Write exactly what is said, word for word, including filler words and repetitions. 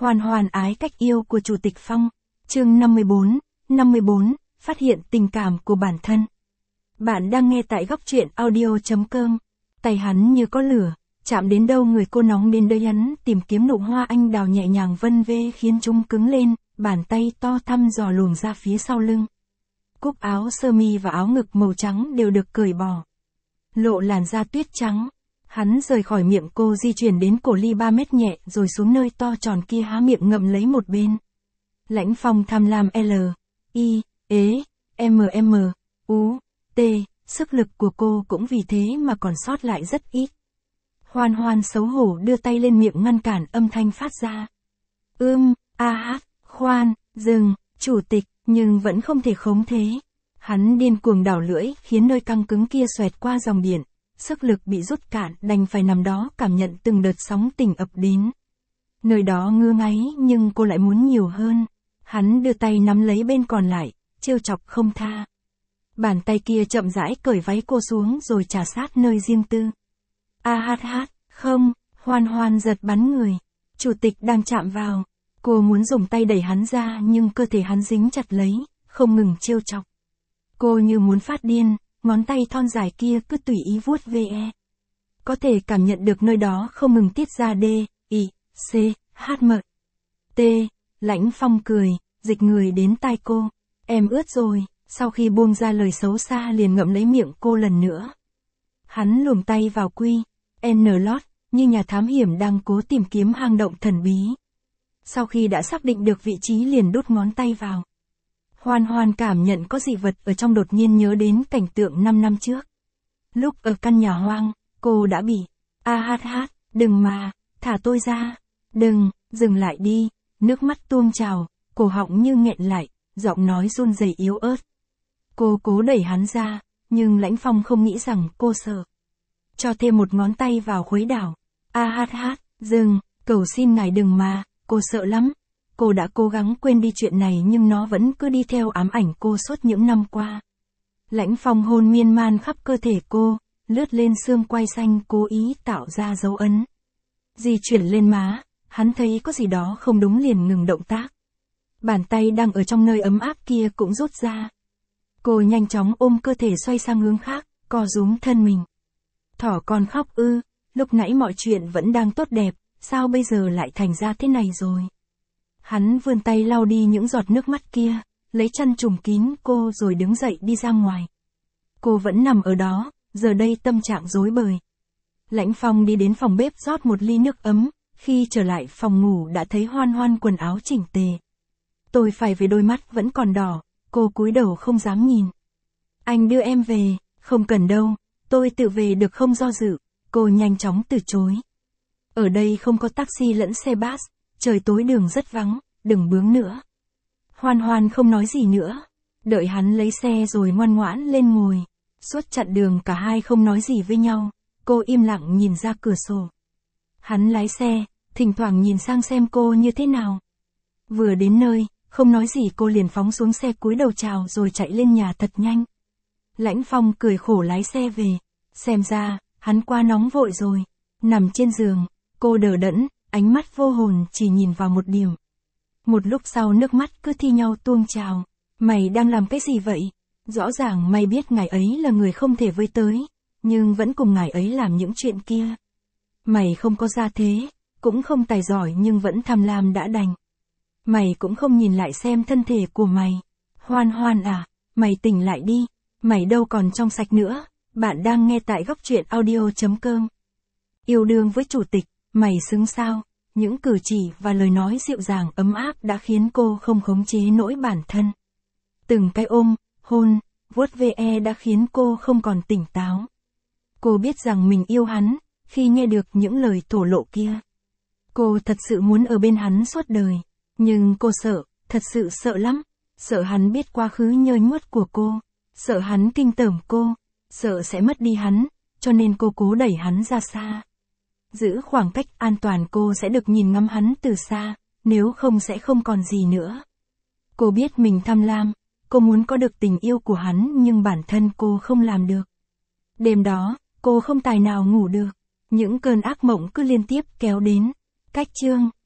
Hoan hoan ái cách yêu của Chủ tịch Phong. Chương năm mươi bốn, năm mươi bốn, phát hiện tình cảm của bản thân. Bạn đang nghe tại góc truyện audio chấm com. Tay hắn như có lửa, chạm đến đâu người cô nóng đến đây, hắn tìm kiếm nụ hoa anh đào nhẹ nhàng vân vê khiến chúng cứng lên, bàn tay to thăm dò luồn ra phía sau lưng. Cúc áo sơ mi và áo ngực màu trắng đều được cởi bỏ. Lộ làn da tuyết trắng. Hắn rời khỏi miệng cô, di chuyển đến cổ ly ba mét nhẹ rồi xuống nơi to tròn kia, há miệng ngậm lấy một bên. Lãnh Phong tham lam L, I, ế, M M, U, T, sức lực của cô cũng vì thế mà còn sót lại rất ít. Hoan hoan xấu hổ đưa tay lên miệng ngăn cản âm thanh phát ra. Ưm, a hát, khoan, dừng, chủ tịch, nhưng vẫn không thể khống chế. Hắn điên cuồng đảo lưỡi khiến nơi căng cứng kia xoẹt qua dòng điện. Sức lực bị rút cạn, đành phải nằm đó cảm nhận từng đợt sóng tình ập đến. Nơi đó ngứa ngáy nhưng cô lại muốn nhiều hơn. Hắn đưa tay nắm lấy bên còn lại, trêu chọc không tha. Bàn tay kia chậm rãi cởi váy cô xuống rồi trà sát nơi riêng tư. A hát hát, không, hoan hoan giật bắn người. Chủ tịch đang chạm vào. Cô muốn dùng tay đẩy hắn ra nhưng cơ thể hắn dính chặt lấy, không ngừng trêu chọc. Cô như muốn phát điên. Ngón tay thon dài kia cứ tùy ý vuốt ve. Có thể cảm nhận được nơi đó không ngừng tiết ra D, I, C, H M, T. Lãnh Phong cười, dịch người đến tai cô. Em ướt rồi. Sau khi buông ra lời xấu xa liền ngậm lấy miệng cô lần nữa. Hắn luồn tay vào quy, N lót, như nhà thám hiểm đang cố tìm kiếm hang động thần bí. Sau khi đã xác định được vị trí liền đút ngón tay vào. Hoan hoan cảm nhận có dị vật ở trong, đột nhiên nhớ đến cảnh tượng năm năm trước. Lúc ở căn nhà hoang, cô đã bị, a hát hát, đừng mà, thả tôi ra, đừng, dừng lại đi, nước mắt tuôn trào, cổ họng như nghẹn lại, giọng nói run rẩy yếu ớt. Cô cố đẩy hắn ra, nhưng Lãnh Phong không nghĩ rằng cô sợ. Cho thêm một ngón tay vào khuấy đảo, a hát hát, dừng, cầu xin ngài đừng mà, cô sợ lắm. Cô đã cố gắng quên đi chuyện này nhưng nó vẫn cứ đi theo ám ảnh cô suốt những năm qua. Lãnh Phong hôn miên man khắp cơ thể cô, lướt lên xương quai xanh cố ý tạo ra dấu ấn. Di chuyển lên má, hắn thấy có gì đó không đúng liền ngừng động tác. Bàn tay đang ở trong nơi ấm áp kia cũng rút ra. Cô nhanh chóng ôm cơ thể xoay sang hướng khác, co rúm thân mình. Thỏ con khóc ư, lúc nãy mọi chuyện vẫn đang tốt đẹp, sao bây giờ lại thành ra thế này rồi? Hắn vươn tay lau đi những giọt nước mắt kia, lấy chăn trùm kín cô rồi đứng dậy đi ra ngoài. Cô vẫn nằm ở đó, giờ đây tâm trạng rối bời. Lãnh Phong đi đến phòng bếp rót một ly nước ấm, khi trở lại phòng ngủ đã thấy hoan hoan quần áo chỉnh tề. Tôi phải về, đôi mắt vẫn còn đỏ, cô cúi đầu không dám nhìn. Anh đưa em về, không cần đâu, tôi tự về được không? Do dự, cô nhanh chóng từ chối. Ở đây không có taxi lẫn xe bus. Trời tối đường rất vắng, đừng bướng nữa. Hoan hoan không nói gì nữa. Đợi hắn lấy xe rồi ngoan ngoãn lên ngồi. Suốt chặng đường cả hai không nói gì với nhau. Cô im lặng nhìn ra cửa sổ. Hắn lái xe, thỉnh thoảng nhìn sang xem cô như thế nào. Vừa đến nơi, không nói gì cô liền phóng xuống xe cúi đầu chào rồi chạy lên nhà thật nhanh. Lãnh Phong cười khổ lái xe về. Xem ra, hắn quá nóng vội rồi. Nằm trên giường, cô đờ đẫn. Ánh mắt vô hồn chỉ nhìn vào một điểm. Một lúc sau nước mắt cứ thi nhau tuôn trào. Mày đang làm cái gì vậy? Rõ ràng mày biết ngài ấy là người không thể với tới, nhưng vẫn cùng ngài ấy làm những chuyện kia. Mày không có gia thế, cũng không tài giỏi nhưng vẫn tham lam đã đành. Mày cũng không nhìn lại xem thân thể của mày. Hoan hoan à, mày tỉnh lại đi, mày đâu còn trong sạch nữa. Bạn đang nghe tại góc truyện audio chấm com. Yêu đương với chủ tịch. Mày xứng sao? Những cử chỉ và lời nói dịu dàng ấm áp đã khiến cô không khống chế nổi bản thân. Từng cái ôm, hôn, vuốt ve đã khiến cô không còn tỉnh táo. Cô biết rằng mình yêu hắn, khi nghe được những lời thổ lộ kia. Cô thật sự muốn ở bên hắn suốt đời. Nhưng cô sợ, thật sự sợ lắm. Sợ hắn biết quá khứ nhơ nhuốc của cô. Sợ hắn kinh tởm cô. Sợ sẽ mất đi hắn, cho nên cô cố đẩy hắn ra xa. Giữ khoảng cách an toàn, cô sẽ được nhìn ngắm hắn từ xa, nếu không sẽ không còn gì nữa. Cô biết mình tham lam, cô muốn có được tình yêu của hắn nhưng bản thân cô không làm được. Đêm đó, cô không tài nào ngủ được, những cơn ác mộng cứ liên tiếp kéo đến. Cách chương